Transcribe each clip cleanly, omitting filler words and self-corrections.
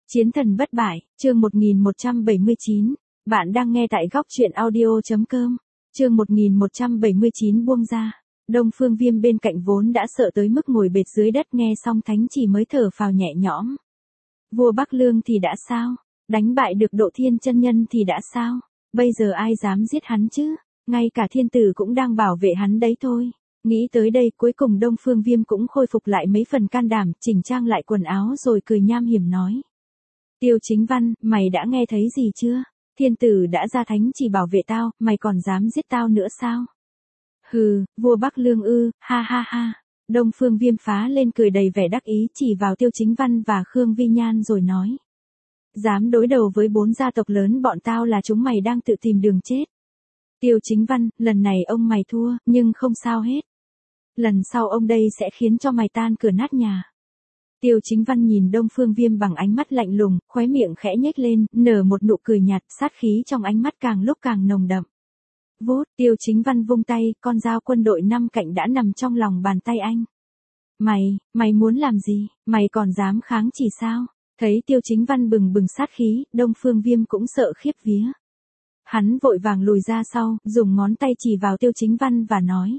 Chiến thần bất bại, chương 1179. Bạn đang nghe tại góc truyện audio.com. Chương 1179 buông ra. Đông Phương Viêm bên cạnh vốn đã sợ tới mức ngồi bệt dưới đất, nghe xong thánh chỉ mới thở phào nhẹ nhõm. Vua Bắc Lương thì đã sao? Đánh bại được Độ Thiên chân nhân thì đã sao? Bây giờ ai dám giết hắn chứ? Ngay cả thiên tử cũng đang bảo vệ hắn đấy thôi. Nghĩ tới đây, cuối cùng Đông Phương Viêm cũng khôi phục lại mấy phần can đảm, chỉnh trang lại quần áo rồi cười nham hiểm nói. Tiêu Chính Văn, mày đã nghe thấy gì chưa? Thiên tử đã ra thánh chỉ bảo vệ tao, mày còn dám giết tao nữa sao? Hừ, vua Bắc Lương ư, ha ha ha. Đông Phương Viêm phá lên cười đầy vẻ đắc ý, chỉ vào Tiêu Chính Văn và Khương Vi Nhan rồi nói. Dám đối đầu với 4 gia tộc lớn bọn tao là chúng mày đang tự tìm đường chết. Tiêu Chính Văn, lần này ông mày thua, nhưng không sao hết. Lần sau ông đây sẽ khiến cho mày tan cửa nát nhà. Tiêu Chính Văn nhìn Đông Phương Viêm bằng ánh mắt lạnh lùng, khóe miệng khẽ nhếch lên, nở một nụ cười nhạt, sát khí trong ánh mắt càng lúc càng nồng đậm. Vút, Tiêu Chính Văn vung tay, con dao quân đội 5 cạnh đã nằm trong lòng bàn tay anh. Mày muốn làm gì? Mày còn dám kháng chỉ sao? Thấy Tiêu Chính Văn bừng bừng sát khí, Đông Phương Viêm cũng sợ khiếp vía. Hắn vội vàng lùi ra sau, dùng ngón tay chỉ vào Tiêu Chính Văn và nói.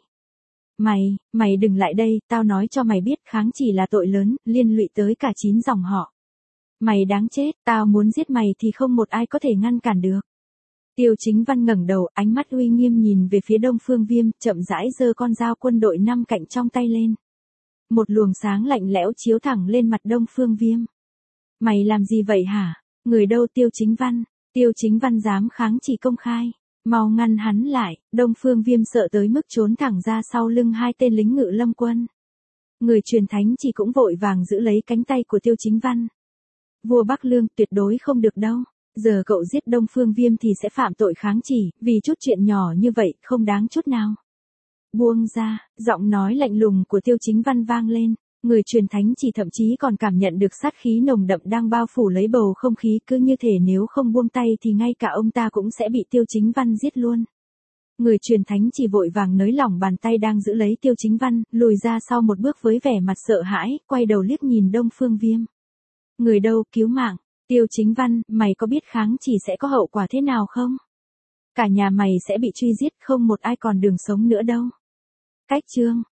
Mày đừng lại đây, tao nói cho mày biết kháng chỉ là tội lớn, liên lụy tới cả 9 dòng họ. Mày đáng chết, tao muốn giết mày thì không một ai có thể ngăn cản được. Tiêu Chính Văn ngẩng đầu, ánh mắt uy nghiêm nhìn về phía Đông Phương Viêm, chậm rãi giơ con dao quân đội 5 cạnh trong tay lên. Một luồng sáng lạnh lẽo chiếu thẳng lên mặt Đông Phương Viêm. Mày làm gì vậy hả? Người đâu Tiêu Chính Văn? Tiêu Chính Văn dám kháng chỉ công khai. Mau ngăn hắn lại, Đông Phương Viêm sợ tới mức trốn thẳng ra sau lưng 2 tên lính Ngự Lâm quân. Người truyền thánh chỉ cũng vội vàng giữ lấy cánh tay của Tiêu Chính Văn. Vua Bắc Lương, tuyệt đối không được đâu. Giờ cậu giết Đông Phương Viêm thì sẽ phạm tội kháng chỉ, vì chút chuyện nhỏ như vậy, không đáng chút nào. Buông ra, giọng nói lạnh lùng của Tiêu Chính Văn vang lên. Người truyền thánh chỉ thậm chí còn cảm nhận được sát khí nồng đậm đang bao phủ lấy bầu không khí, cứ như thể nếu không buông tay thì ngay cả ông ta cũng sẽ bị Tiêu Chính Văn giết luôn. Người truyền thánh chỉ vội vàng nới lỏng bàn tay đang giữ lấy Tiêu Chính Văn, lùi ra sau một bước với vẻ mặt sợ hãi, quay đầu liếc nhìn Đông Phương Viêm. Người đâu, cứu mạng, Tiêu Chính Văn, mày có biết kháng chỉ sẽ có hậu quả thế nào không? Cả nhà mày sẽ bị truy giết, không một ai còn đường sống nữa đâu. Cách chương